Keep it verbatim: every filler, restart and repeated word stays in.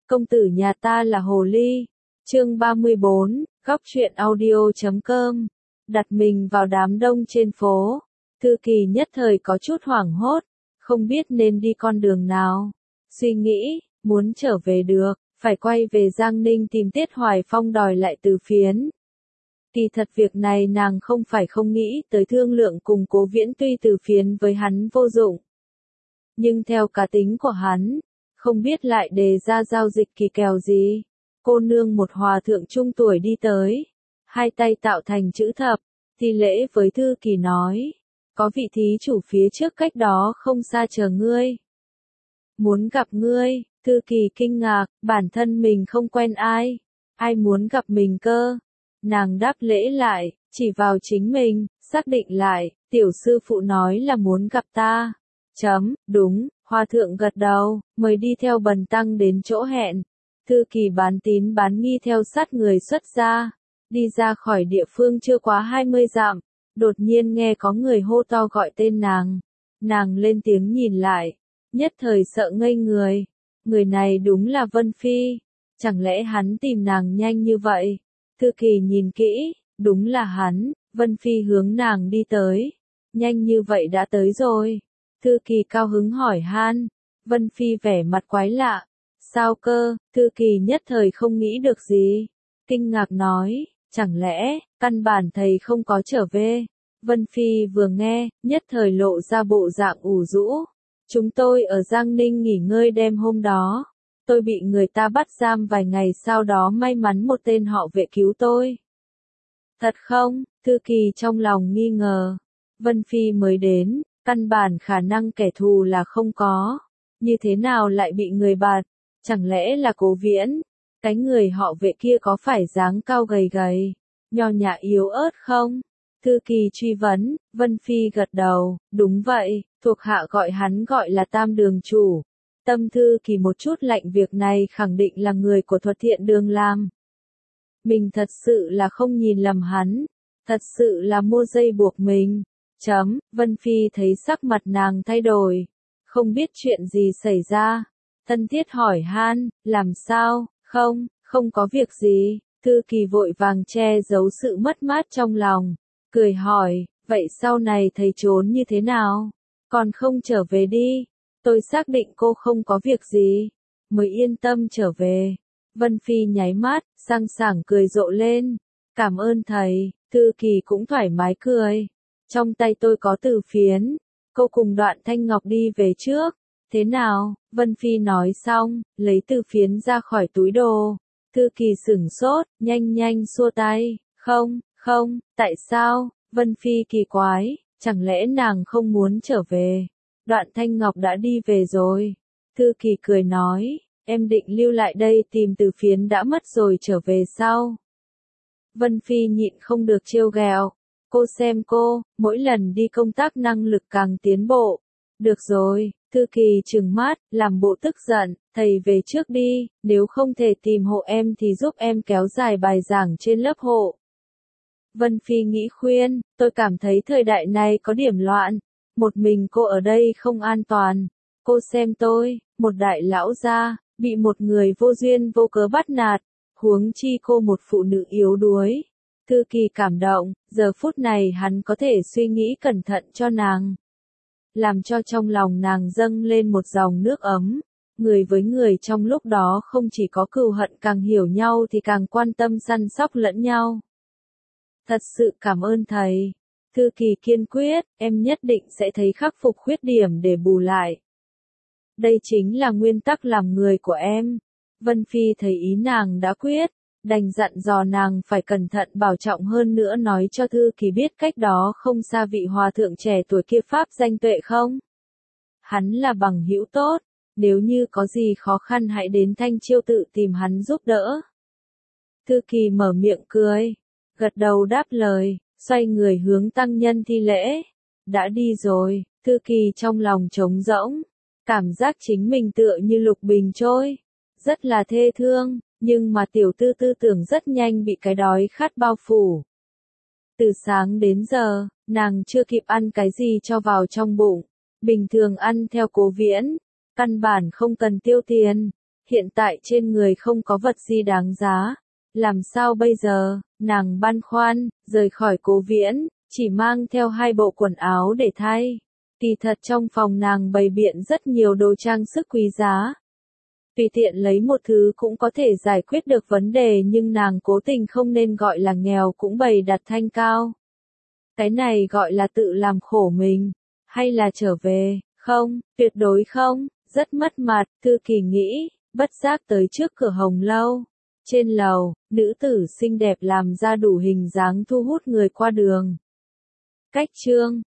công tử nhà ta là hồ ly. Chương ba mươi bốn, góc truyện audio chấm com. Đặt mình vào đám đông trên phố, Thư Kỳ nhất thời có chút hoảng hốt, không biết nên đi con đường nào. Suy nghĩ, muốn trở về được, phải quay về Giang Ninh tìm Tiết Hoài Phong đòi lại Từ Phiến. Kỳ thật việc này nàng không phải không nghĩ tới thương lượng cùng Cố Viễn, tuy Từ Phiến với hắn vô dụng. Nhưng theo cá tính của hắn, không biết lại đề ra giao dịch kỳ kèo gì. Cô nương một hòa thượng trung tuổi đi tới, hai tay tạo thành chữ thập, thi lễ với Thư Kỳ nói, có vị thí chủ phía trước cách đó không xa chờ ngươi. Muốn gặp ngươi. Thư Kỳ kinh ngạc, bản thân mình không quen ai, ai muốn gặp mình cơ. Nàng đáp lễ lại, chỉ vào chính mình, xác định lại, tiểu sư phụ nói là muốn gặp ta. Chấm, đúng, hòa thượng gật đầu, mời đi theo bần tăng đến chỗ hẹn. Thư Kỳ bán tín bán nghi theo sát người xuất gia, đi ra khỏi địa phương chưa quá hai mươi dặm, đột nhiên nghe có người hô to gọi tên nàng. Nàng lên tiếng nhìn lại, nhất thời sợ ngây người. Người này đúng là Vân Phi, chẳng lẽ hắn tìm nàng nhanh như vậy? Thư Kỳ nhìn kỹ, đúng là hắn. Vân Phi hướng nàng đi tới, nhanh như vậy đã tới rồi. Thư Kỳ cao hứng hỏi han. Vân Phi vẻ mặt quái lạ, sao cơ? Thư Kỳ nhất thời không nghĩ được gì, kinh ngạc nói, chẳng lẽ căn bản thầy không có trở về? Vân Phi vừa nghe, nhất thời lộ ra bộ dạng ủ rũ. Chúng tôi ở Giang Ninh nghỉ ngơi đêm hôm đó, tôi bị người ta bắt giam vài ngày, sau đó may mắn một tên họ Vệ cứu tôi. Thật không? Thư Kỳ trong lòng nghi ngờ. Vân Phi mới đến, căn bản khả năng kẻ thù là không có, như thế nào lại bị người bạt? Chẳng lẽ là Cố Viễn? Cái người họ Vệ kia có phải dáng cao gầy gầy, nho nhã yếu ớt không? Thư Kỳ truy vấn. Vân Phi gật đầu, đúng vậy, thuộc hạ gọi hắn gọi là Tam Đường Chủ. Tâm Thư Kỳ một chút lạnh, việc này khẳng định là người của Thuật Thiện Đường làm. Mình thật sự là không nhìn lầm hắn, thật sự là mua dây buộc mình. Chấm, Vân Phi thấy sắc mặt nàng thay đổi, không biết chuyện gì xảy ra. Thân thiết hỏi han, làm sao? Không, không có việc gì. Thư Kỳ vội vàng che giấu sự mất mát trong lòng, cười hỏi, vậy sau này thầy trốn như thế nào? Còn không trở về đi. Tôi xác định cô không có việc gì, mới yên tâm trở về. Vân Phi nháy mắt, sang sảng cười rộ lên. Cảm ơn thầy. Thư Kỳ cũng thoải mái cười. Trong tay tôi có Từ Phiến, cô cùng Đoạn Thanh Ngọc đi về trước. Thế nào? Vân Phi nói xong, lấy Từ Phiến ra khỏi túi đồ. Thư Kỳ sửng sốt, nhanh nhanh xua tay. Không, không, tại sao? Vân Phi kỳ quái, chẳng lẽ nàng không muốn trở về? Đoạn Thanh Ngọc đã đi về rồi. Thư Kỳ cười nói, em định lưu lại đây tìm Từ Phiến đã mất rồi trở về sau. Vân Phi nhịn không được trêu ghẹo, cô xem cô, mỗi lần đi công tác năng lực càng tiến bộ. Được rồi. Thư Kỳ trừng mắt, làm bộ tức giận, thầy về trước đi, nếu không thể tìm hộ em thì giúp em kéo dài bài giảng trên lớp hộ. Vân Phi nghĩ khuyên, tôi cảm thấy thời đại này có điểm loạn, một mình cô ở đây không an toàn. Cô xem tôi, một đại lão gia, bị một người vô duyên vô cớ bắt nạt, huống chi cô một phụ nữ yếu đuối. Thư Kỳ cảm động, giờ phút này hắn có thể suy nghĩ cẩn thận cho nàng, làm cho trong lòng nàng dâng lên một dòng nước ấm. Người với người trong lúc đó không chỉ có cừu hận, càng hiểu nhau thì càng quan tâm săn sóc lẫn nhau. Thật sự cảm ơn thầy. Thư Kỳ kiên quyết, em nhất định sẽ thấy khắc phục khuyết điểm để bù lại. Đây chính là nguyên tắc làm người của em. Vân Phi thấy ý nàng đã quyết, đành dặn dò nàng phải cẩn thận bảo trọng hơn nữa, nói cho Thư Kỳ biết cách đó không xa vị hòa thượng trẻ tuổi kia pháp danh Tuệ không? Hắn là bằng hữu tốt, nếu như có gì khó khăn hãy đến Thanh Chiêu tự tìm hắn giúp đỡ. Thư Kỳ mở miệng cười, gật đầu đáp lời, xoay người hướng tăng nhân thi lễ. Đã đi rồi. Thư Kỳ trong lòng trống rỗng, cảm giác chính mình tựa như lục bình trôi, rất là thê thương. Nhưng mà tiểu tư tư tưởng rất nhanh bị cái đói khát bao phủ. Từ sáng đến giờ, nàng chưa kịp ăn cái gì cho vào trong bụng. Bình thường ăn theo Cố Viễn, căn bản không cần tiêu tiền. Hiện tại trên người không có vật gì đáng giá. Làm sao bây giờ? Nàng băn khoăn, rời khỏi Cố Viễn, chỉ mang theo hai bộ quần áo để thay. Kỳ thật trong phòng nàng bày biện rất nhiều đồ trang sức quý giá. Tùy tiện lấy một thứ cũng có thể giải quyết được vấn đề, nhưng nàng cố tình không nên gọi là nghèo cũng bày đặt thanh cao. Cái này gọi là tự làm khổ mình, hay là trở về, không, tuyệt đối không, rất mất mặt, Thư Kỳ nghĩ, bất giác tới trước cửa Hồng Lâu. Trên lầu, nữ tử xinh đẹp làm ra đủ hình dáng thu hút người qua đường. Cách chương